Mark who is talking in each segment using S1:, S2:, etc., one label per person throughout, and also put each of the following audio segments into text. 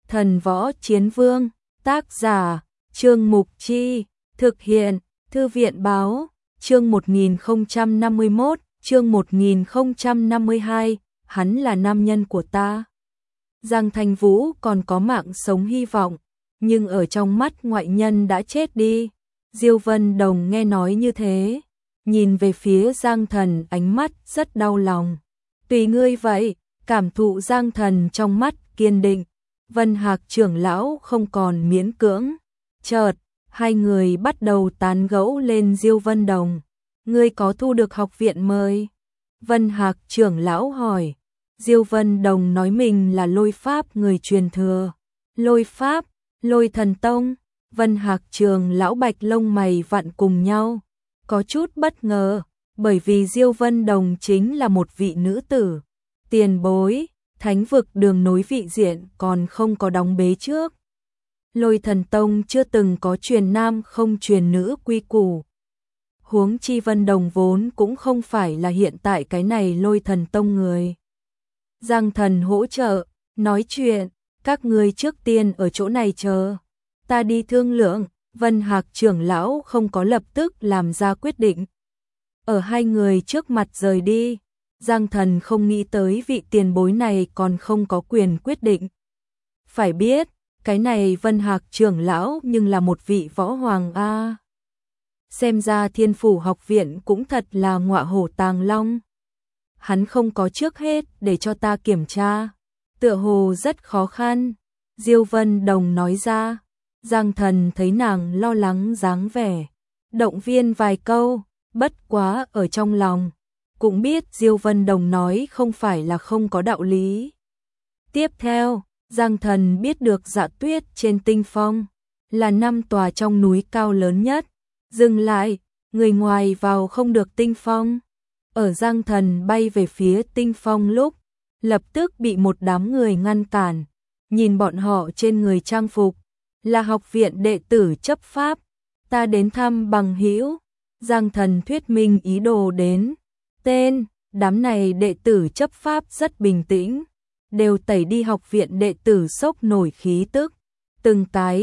S1: Thần Võ Chiến Vương, tác giả, Trương Mục Chi, thực hiện, Thư viện Báo, chương 1051, chương 1052, hắn là nam nhân của ta. Giang Thanh Vũ còn có mạng sống hy vọng, nhưng ở trong mắt ngoại nhân đã chết đi. Diêu Vân Đồng nghe nói như thế, nhìn về phía Giang Thần ánh mắt rất đau lòng. Tùy ngươi vậy, cảm thụ Giang Thần trong mắt kiên định. Vân Hạc trưởng lão không còn miễn cưỡng. Chợt, hai người bắt đầu tán gẫu lên Diêu Vân Đồng. Ngươi có thu được học viện mời? Vân Hạc trưởng lão hỏi. Diêu Vân Đồng nói mình là Lôi Pháp người truyền thừa. Lôi Pháp, Lôi Thần Tông. Vân Hạc trưởng lão bạch lông mày vặn cùng nhau. Có chút bất ngờ, bởi vì Diêu Vân Đồng chính là một vị nữ tử. Tiền bối, thánh vực đường nối vị diện còn không có đóng bế trước. Lôi Thần Tông chưa từng có truyền nam không truyền nữ quy củ. Huống chi Vân Đồng vốn cũng không phải là hiện tại cái này Lôi Thần Tông người. Giang Thần hỗ trợ, nói chuyện, các ngươi trước tiên ở chỗ này chờ. Ta đi thương lượng. Vân Hạc trưởng lão không có lập tức làm ra quyết định. Ở hai người trước mặt rời đi, Giang Thần không nghĩ tới vị tiền bối này còn không có quyền quyết định. Phải biết, cái này Vân Hạc trưởng lão nhưng là một vị võ hoàng a. Xem ra Thiên Phủ học viện cũng thật là ngọa hổ tàng long. Hắn không có trước hết để cho ta kiểm tra, tựa hồ rất khó khăn. Diêu Vân Đồng nói ra. Giang Thần thấy nàng lo lắng dáng vẻ, động viên vài câu, bất quá ở trong lòng, cũng biết Diêu Vân Đồng nói không phải là không có đạo lý. Tiếp theo, Giang Thần biết được Dạ Tuyết trên Tinh Phong, là 5 tòa trong núi cao lớn nhất. Dừng lại, người ngoài vào không được Tinh Phong. Ở Giang Thần bay về phía Tinh Phong lúc, lập tức bị một đám người ngăn cản, nhìn bọn họ trên người trang phục. Là học viện đệ tử chấp pháp, ta đến thăm bằng hữu. Giang Thần thuyết minh ý đồ đến. Tên, đám này đệ tử chấp pháp rất bình tĩnh, đều tẩy đi học viện đệ tử sốc nổi khí tức. Từng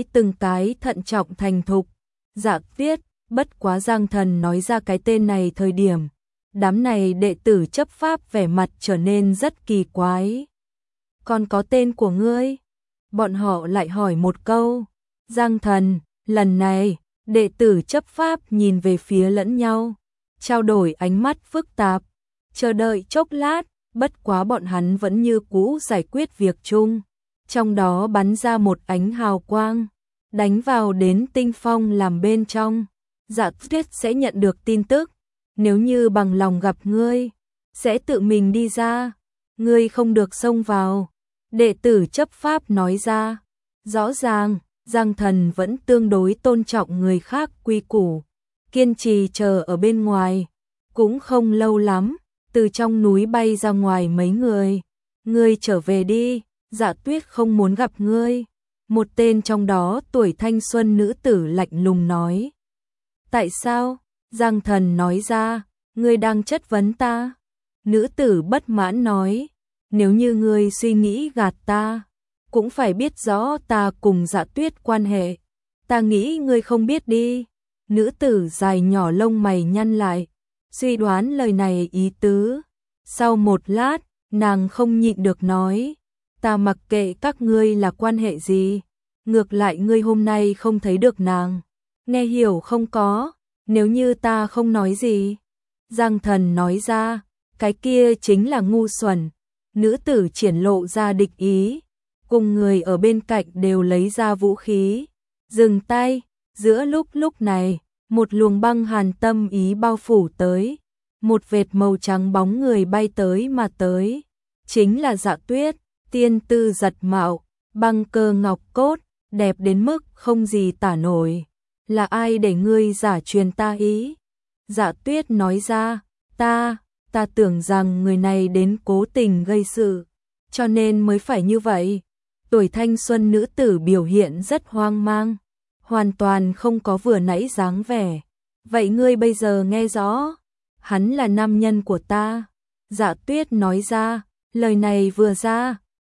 S1: cái thận trọng thành thục. Dạ Tuyết, bất quá Giang Thần nói ra cái tên này thời điểm, đám này đệ tử chấp pháp vẻ mặt trở nên rất kỳ quái. Còn có tên của ngươi? Bọn họ lại hỏi một câu. Giang Thần, lần này, đệ tử chấp pháp nhìn về phía lẫn nhau, trao đổi ánh mắt phức tạp, chờ đợi chốc lát, bất quá bọn hắn vẫn như cũ giải quyết việc chung. Trong đó bắn ra một ánh hào quang, đánh vào đến Tinh Phong làm bên trong. Dạ Tuyết sẽ nhận được tin tức, nếu như bằng lòng gặp ngươi, sẽ tự mình đi ra, ngươi không được xông vào. Đệ tử chấp pháp nói ra, rõ ràng. Giang Thần vẫn tương đối tôn trọng người khác quy củ, kiên trì chờ ở bên ngoài. Cũng không lâu lắm, từ trong núi bay ra ngoài mấy người. Ngươi trở về đi, Dạ Tuyết không muốn gặp ngươi. Một tên trong đó tuổi thanh xuân nữ tử lạnh lùng nói. Tại sao? Giang Thần nói ra, ngươi đang chất vấn ta. Nữ tử bất mãn nói, nếu như ngươi suy nghĩ gạt ta, cũng phải biết rõ ta cùng Dạ Tuyết quan hệ. Ta nghĩ ngươi không biết đi. Nữ tử dài nhỏ lông mày nhăn lại, suy đoán lời này ý tứ. Sau một lát, nàng không nhịn được nói, ta mặc kệ các ngươi là quan hệ gì, ngược lại ngươi hôm nay không thấy được nàng. Nghe hiểu không có, nếu như ta không nói gì. Giang Thần nói ra, cái kia chính là ngu xuẩn. Nữ tử triển lộ ra địch ý. Cùng người ở bên cạnh đều lấy ra vũ khí, dừng tay. Giữa lúc này, một luồng băng hàn tâm ý bao phủ tới, một vệt màu trắng bóng người bay tới mà tới, chính là Dạ Tuyết. Tiên tư giật mạo, băng cơ ngọc cốt, đẹp đến mức không gì tả nổi. Là ai để ngươi giả truyền ta ý? Dạ Tuyết nói ra, ta tưởng rằng người này đến cố tình gây sự, cho nên mới phải như vậy. Tuổi thanh xuân nữ tử biểu hiện rất hoang mang, hoàn toàn không có vừa nãy dáng vẻ. Vậy ngươi bây giờ nghe rõ, hắn là nam nhân của ta. Dạ Tuyết nói ra, lời này vừa ra,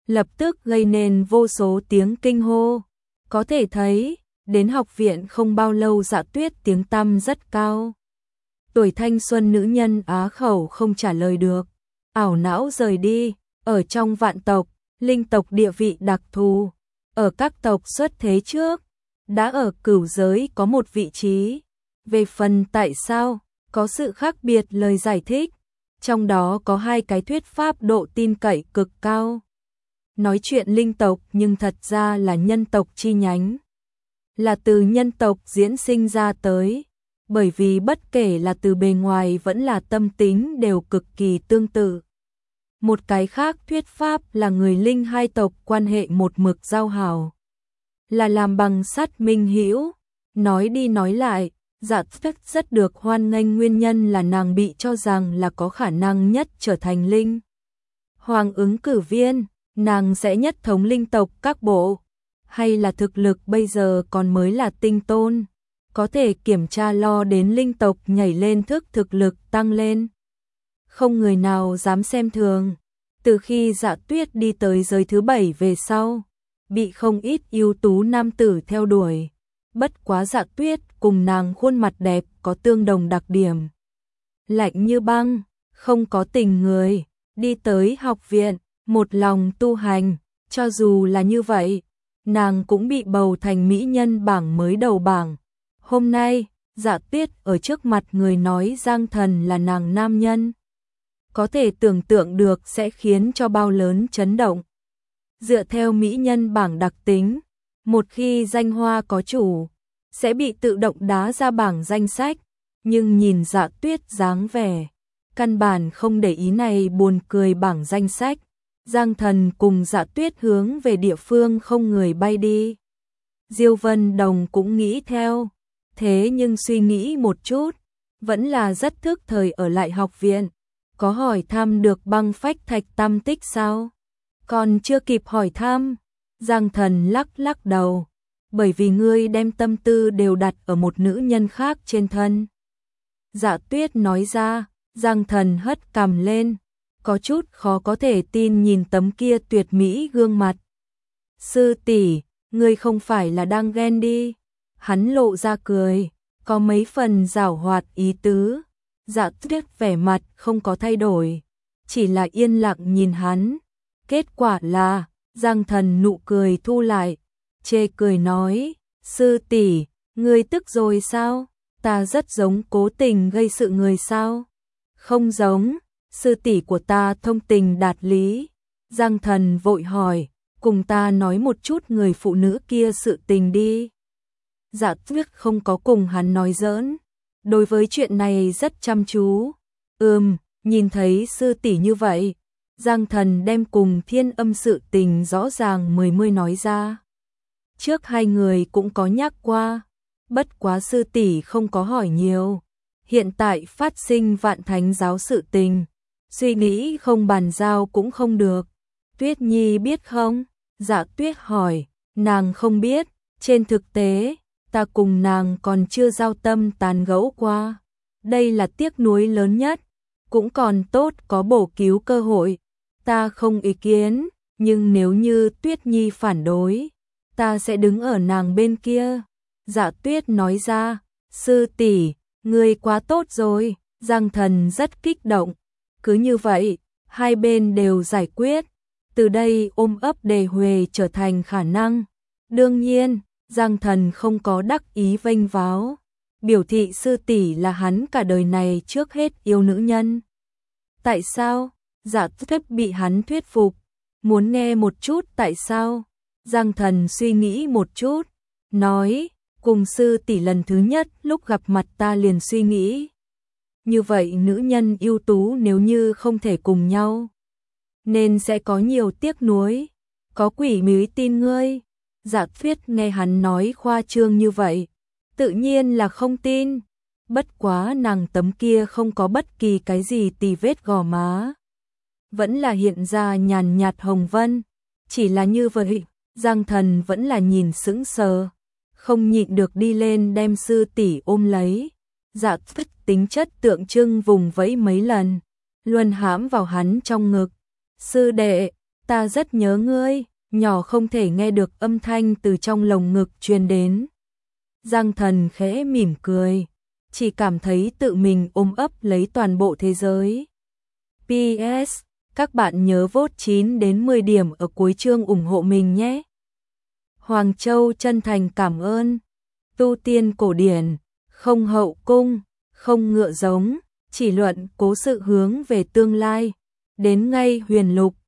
S1: lập tức gây nên vô số tiếng kinh hô. Có thể thấy, đến học viện không bao lâu Dạ Tuyết tiếng tăm rất cao. Tuổi thanh xuân nữ nhân á khẩu không trả lời được, ảo não rời đi. Ở trong vạn tộc, linh tộc địa vị đặc thù, ở các tộc xuất thế trước, đã ở cửu giới có một vị trí. Về phần tại sao, có sự khác biệt lời giải thích, trong đó có hai cái thuyết pháp độ tin cậy cực cao. Nói chuyện linh tộc nhưng thật ra là nhân tộc chi nhánh, là từ nhân tộc diễn sinh ra tới, bởi vì bất kể là từ bề ngoài vẫn là tâm tính đều cực kỳ tương tự. Một cái khác thuyết pháp là người linh hai tộc quan hệ một mực giao hảo, là làm bằng sắt minh hữu. Nói đi nói lại, Dạ Tuyết rất được hoan nghênh, nguyên nhân là nàng bị cho rằng là có khả năng nhất trở thành linh hoàng ứng cử viên. Nàng sẽ nhất thống linh tộc các bộ, hay là thực lực bây giờ còn mới là tinh tôn, có thể kiểm tra lo đến linh tộc nhảy lên thức thực lực tăng lên. Không người nào dám xem thường. Từ khi Dạ Tuyết đi tới giới thứ 7 về sau, bị không ít ưu tú nam tử theo đuổi. Bất quá Dạ Tuyết cùng nàng khuôn mặt đẹp có tương đồng đặc điểm. Lạnh như băng, không có tình người, đi tới học viện, một lòng tu hành. Cho dù là như vậy, nàng cũng bị bầu thành mỹ nhân bảng mới đầu bảng. Hôm nay, Dạ Tuyết ở trước mặt người nói Giang Thần là nàng nam nhân, có thể tưởng tượng được sẽ khiến cho bao lớn chấn động. Dựa theo mỹ nhân bảng đặc tính, một khi danh hoa có chủ, sẽ bị tự động đá ra bảng danh sách, nhưng nhìn Dạ Tuyết dáng vẻ, căn bản không để ý này buồn cười bảng danh sách. Giang Thần cùng Dạ Tuyết hướng về địa phương không người bay đi. Diêu Vân Đồng cũng nghĩ theo, thế nhưng suy nghĩ một chút, vẫn là rất thức thời ở lại học viện. Có hỏi thăm được băng phách thạch tâm tích sao? Còn chưa kịp hỏi thăm, Giang Thần lắc lắc đầu, bởi vì ngươi đem tâm tư đều đặt ở một nữ nhân khác trên thân. Dạ Tuyết nói ra. Giang Thần hất cằm lên, có chút khó có thể tin nhìn tấm kia tuyệt mỹ gương mặt. Sư tỷ, ngươi không phải là đang ghen đi? Hắn lộ ra cười, có mấy phần giảo hoạt ý tứ. Dạ Tuyết vẻ mặt không có thay đổi, chỉ là yên lặng nhìn hắn. Kết quả là, Giang Thần nụ cười thu lại, chê cười nói, sư tỷ, ngươi tức rồi sao? Ta rất giống cố tình gây sự người sao? Không giống, sư tỷ của ta thông tình đạt lý. Giang Thần vội hỏi, cùng ta nói một chút người phụ nữ kia sự tình đi. Dạ Tuyết không có cùng hắn nói giỡn, đối với chuyện này rất chăm chú. Nhìn thấy sư tỷ như vậy, Giang Thần đem cùng Thiên Âm sự tình rõ ràng mười nói ra. Trước hai người cũng có nhắc qua, bất quá sư tỷ không có hỏi nhiều. Hiện tại phát sinh Vạn Thánh giáo sự tình, suy nghĩ không bàn giao cũng không được. Tuyết Nhi biết không? Dạ Tuyết hỏi. Nàng không biết, trên thực tế, ta cùng nàng còn chưa giao tâm tán gẫu qua. Đây là tiếc nuối lớn nhất, cũng còn tốt có bổ cứu cơ hội. Ta không ý kiến, nhưng nếu như Tuyết Nhi phản đối, ta sẽ đứng ở nàng bên kia. Dạ Tuyết nói ra. Sư tỷ, ngươi quá tốt rồi. Giang Thần rất kích động. Cứ như vậy, hai bên đều giải quyết. Từ đây ôm ấp đề huề trở thành khả năng. Đương nhiên, Giang Thần không có đắc ý vênh váo, biểu thị sư tỷ là hắn cả đời này trước hết yêu nữ nhân. Tại sao? Dạ Tuyết bị hắn thuyết phục. Muốn nghe một chút tại sao? Giang Thần suy nghĩ một chút, nói, cùng sư tỷ lần thứ nhất lúc gặp mặt ta liền suy nghĩ. Như vậy nữ nhân ưu tú nếu như không thể cùng nhau, nên sẽ có nhiều tiếc nuối. Có quỷ mới tin ngươi. Dạ Tuyết nghe hắn nói khoa trương như vậy, tự nhiên là không tin. Bất quá nàng tấm kia không có bất kỳ cái gì tì vết gò má, vẫn là hiện ra nhàn nhạt hồng vân. Chỉ là như vậy, Giang Thần vẫn là nhìn sững sờ, không nhịn được đi lên đem sư tỷ ôm lấy. Dạ Tuyết tính chất tượng trưng vùng vẫy mấy lần, luân hãm vào hắn trong ngực. Sư đệ, Ta rất nhớ ngươi, nhỏ không thể nghe được âm thanh từ trong lồng ngực truyền đến. Giang Thần khẽ mỉm cười, chỉ cảm thấy tự mình ôm ấp lấy toàn bộ thế giới. PS, các bạn nhớ vote 9 đến 10 điểm ở cuối chương ủng hộ mình nhé. Hoàng Châu chân thành cảm ơn. Tu tiên cổ điển, không hậu cung, không ngựa giống, chỉ luận cố sự hướng về tương lai. Đến ngay huyền lục,